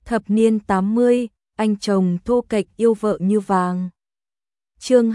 Thập niên 80, anh chồng thô kệch yêu vợ như vàng. Chương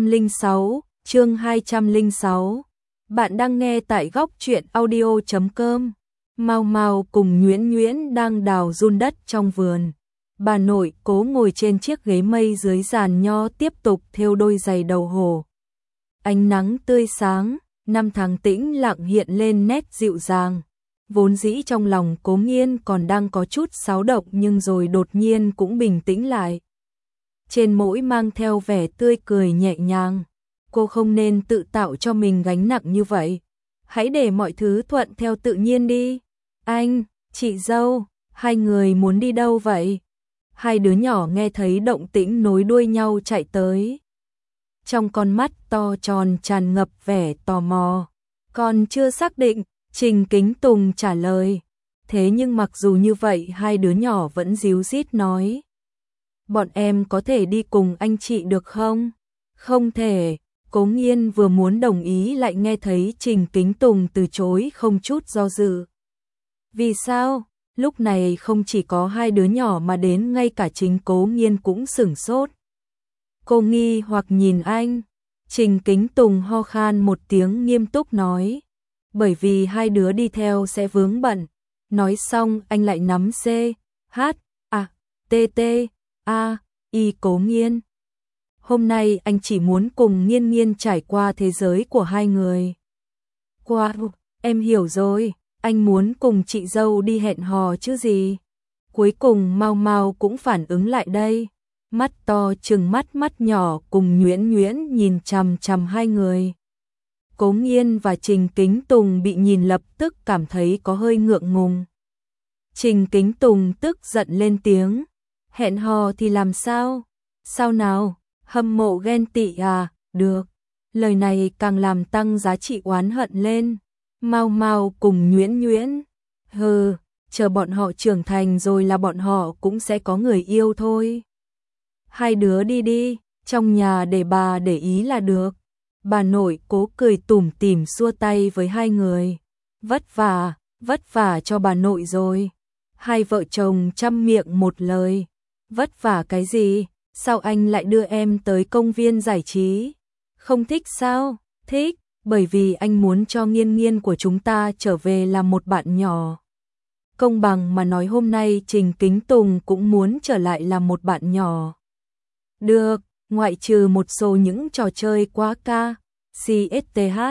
206. Bạn đang nghe tại góc truyện audio.com. Mau Mau cùng Nhuyễn Nhuyễn đang đào giun đất trong vườn. Bà nội Cố ngồi trên chiếc ghế mây dưới giàn nho tiếp tục thêu đôi giày đầu hổ. Ánh nắng tươi sáng, năm tháng tĩnh lặng hiện lên nét dịu dàng. Vốn dĩ trong lòng Cố Nghiên còn đang có chút xáo động nhưng rồi đột nhiên cũng bình tĩnh lại. Trên mũi mang theo vẻ tươi cười nhẹ nhàng. Cô không nên tự tạo cho mình gánh nặng như vậy. Hãy để mọi thứ thuận theo tự nhiên đi. Anh, chị dâu, hai người muốn đi đâu vậy? Hai đứa nhỏ nghe thấy động tĩnh nối đuôi nhau chạy tới. Trong con mắt to tròn tràn ngập vẻ tò mò. Còn chưa xác định, Trình Kính Tùng trả lời. Thế nhưng mặc dù như vậy hai đứa nhỏ vẫn díu dít nói. Bọn em có thể đi cùng anh chị được không? Không thể. Cố Nghiên vừa muốn đồng ý lại nghe thấy Trình Kính Tùng từ chối không chút do dự. Vì sao? Lúc này không chỉ có hai đứa nhỏ mà đến ngay cả chính Cố Nghiên cũng sửng sốt. Cô nghi hoặc nhìn anh. Trình Kính Tùng ho khan một tiếng nghiêm túc nói. Bởi vì hai đứa đi theo sẽ vướng bận. Nói xong anh lại nắm C, H, A, T, T, A, I Cố Nghiên. Hôm nay anh chỉ muốn cùng Nghiên Nghiên trải qua thế giới của hai người. Em hiểu rồi, anh muốn cùng chị dâu đi hẹn hò chứ gì. Cuối cùng Mau Mau cũng phản ứng lại đây. Mắt to trừng mắt nhỏ cùng Nhuyễn Nhuyễn nhìn chằm chằm hai người. Cố Nghiên và Trình Kính Tùng bị nhìn lập tức cảm thấy có hơi ngượng ngùng. Trình Kính Tùng tức giận lên tiếng. Hẹn hò thì làm sao? Sao nào? Hâm mộ ghen tị à? Được. Lời này càng làm tăng giá trị oán hận lên. Mau Mau cùng Nhuyễn Nhuyễn. Hừ, chờ bọn họ trưởng thành rồi là bọn họ cũng sẽ có người yêu thôi. Hai đứa đi đi, trong nhà để bà để ý là được. Bà nội Cố cười tủm tỉm xua tay với hai người. Vất vả cho bà nội rồi. Hai vợ chồng chăm miệng một lời. Vất vả cái gì? Sao anh lại đưa em tới công viên giải trí? Không thích sao? Thích, bởi vì anh muốn cho Nghiên Nghiên của chúng ta trở về làm một bạn nhỏ. Công bằng mà nói hôm nay Trình Kính Tùng cũng muốn trở lại làm một bạn nhỏ. Được, ngoại trừ một số những trò chơi quá ca, CSTH.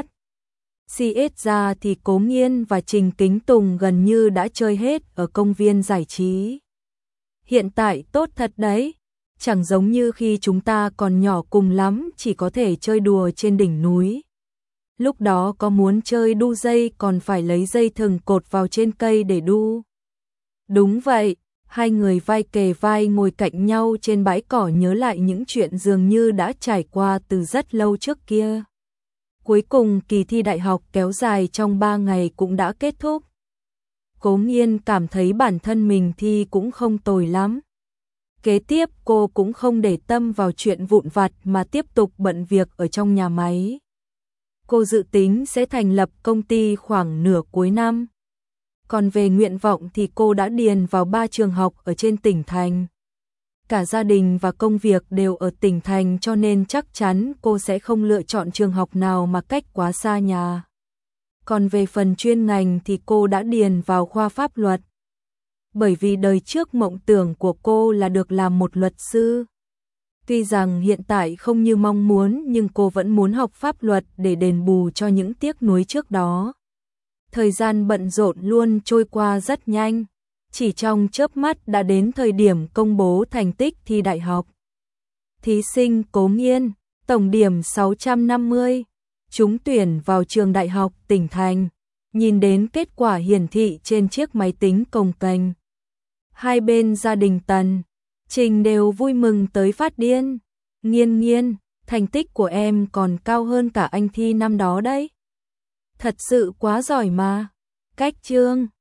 CS ra thì Cố Nghiên và Trình Kính Tùng gần như đã chơi hết ở công viên giải trí. Hiện tại tốt thật đấy, chẳng giống như khi chúng ta còn nhỏ cùng lắm chỉ có thể chơi đùa trên đỉnh núi. Lúc đó có muốn chơi đu dây còn phải lấy dây thừng cột vào trên cây để đu. Đúng vậy, hai người vai kề vai ngồi cạnh nhau trên bãi cỏ nhớ lại những chuyện dường như đã trải qua từ rất lâu trước kia. Cuối cùng kỳ thi đại học kéo dài trong 3 ngày cũng đã kết thúc. Cố Nghiên cảm thấy bản thân mình thi cũng không tồi lắm. Kế tiếp cô cũng không để tâm vào chuyện vụn vặt mà tiếp tục bận việc ở trong nhà máy. Cô dự tính sẽ thành lập công ty khoảng nửa cuối năm. Còn về nguyện vọng thì cô đã điền vào 3 trường học ở trên tỉnh thành. Cả gia đình và công việc đều ở tỉnh thành cho nên chắc chắn cô sẽ không lựa chọn trường học nào mà cách quá xa nhà. Còn về phần chuyên ngành thì cô đã điền vào khoa pháp luật. Bởi vì đời trước mộng tưởng của cô là được làm một luật sư. Tuy rằng hiện tại không như mong muốn nhưng cô vẫn muốn học pháp luật để đền bù cho những tiếc nuối trước đó. Thời gian bận rộn luôn trôi qua rất nhanh. Chỉ trong chớp mắt đã đến thời điểm công bố thành tích thi đại học. Thí sinh Cố Nghiên, tổng điểm 650, trúng tuyển vào trường đại học tỉnh thành. Nhìn đến kết quả hiển thị trên chiếc máy tính cồng kềnh. Hai bên gia đình Tần, Trình đều vui mừng tới phát điên. Nghiên Nghiên, thành tích của em còn cao hơn cả anh thi năm đó đấy. Thật sự quá giỏi mà. Cách chương